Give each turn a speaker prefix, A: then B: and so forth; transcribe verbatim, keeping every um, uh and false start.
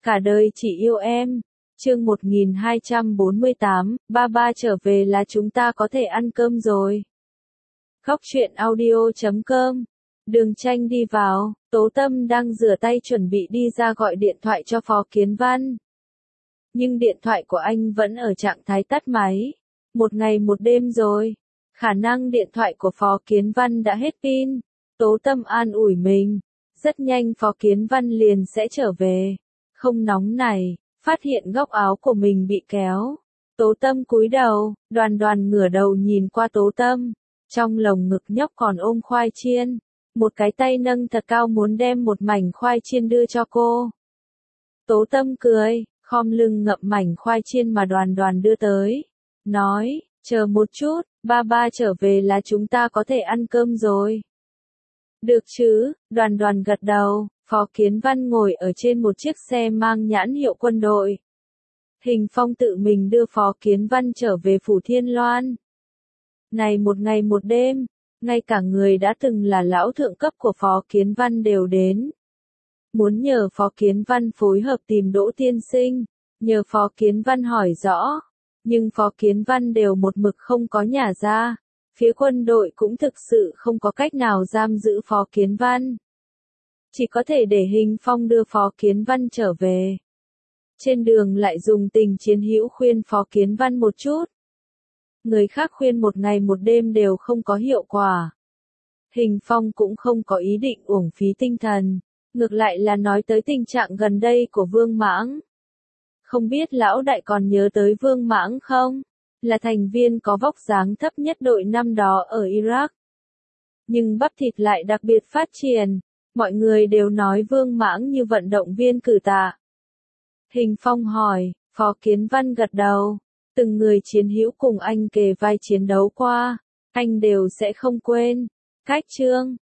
A: Cả đời chỉ yêu em. Chương một nghìn hai trăm bốn mươi tám, ba ba trở về là chúng ta có thể ăn cơm rồi. Góc truyện audio chấm com. Đường Tranh đi vào, Tố Tâm đang rửa tay chuẩn bị đi ra gọi điện thoại cho Phó Kiến Văn. Nhưng điện thoại của anh vẫn ở trạng thái tắt máy. Một ngày một đêm rồi. Khả năng điện thoại của Phó Kiến Văn đã hết pin. Tố Tâm an ủi mình. Rất nhanh Phó Kiến Văn liền sẽ trở về. Không nóng này, phát hiện góc áo của mình bị kéo. Tố Tâm cúi đầu, Đoàn Đoàn ngửa đầu nhìn qua Tố Tâm. Trong lồng ngực nhóc còn ôm khoai chiên. Một cái tay nâng thật cao muốn đem một mảnh khoai chiên đưa cho cô. Tố Tâm cười, khom lưng ngậm mảnh khoai chiên mà Đoàn Đoàn đưa tới. Nói, chờ một chút, ba ba trở về là chúng ta có thể ăn cơm rồi. Được chứ, Đoàn Đoàn gật đầu. Phó Kiến Văn ngồi ở trên một chiếc xe mang nhãn hiệu quân đội. Hình Phong tự mình đưa Phó Kiến Văn trở về Phủ Thiên Loan. Này một ngày một đêm, ngay cả người đã từng là lão thượng cấp của Phó Kiến Văn đều đến. Muốn nhờ Phó Kiến Văn phối hợp tìm Đỗ Tiên Sinh, nhờ Phó Kiến Văn hỏi rõ, nhưng Phó Kiến Văn đều một mực không có nhả ra. Phía quân đội cũng thực sự không có cách nào giam giữ Phó Kiến Văn. Chỉ có thể để Hình Phong đưa Phó Kiến Văn trở về. Trên đường lại dùng tình chiến hữu khuyên Phó Kiến Văn một chút. Người khác khuyên một ngày một đêm đều không có hiệu quả. Hình Phong cũng không có ý định uổng phí tinh thần. Ngược lại là nói tới tình trạng gần đây của Vương Mãng. Không biết lão đại còn nhớ tới Vương Mãng không? Là thành viên có vóc dáng thấp nhất đội năm đó ở Iraq. Nhưng bắp thịt lại đặc biệt phát triển. Mọi người đều nói Vương Mãng như vận động viên cử tạ. Hình Phong hỏi, Phó Kiến Văn gật đầu. Từng người chiến hữu cùng anh kề vai chiến đấu qua, anh đều sẽ không quên. Cách chương,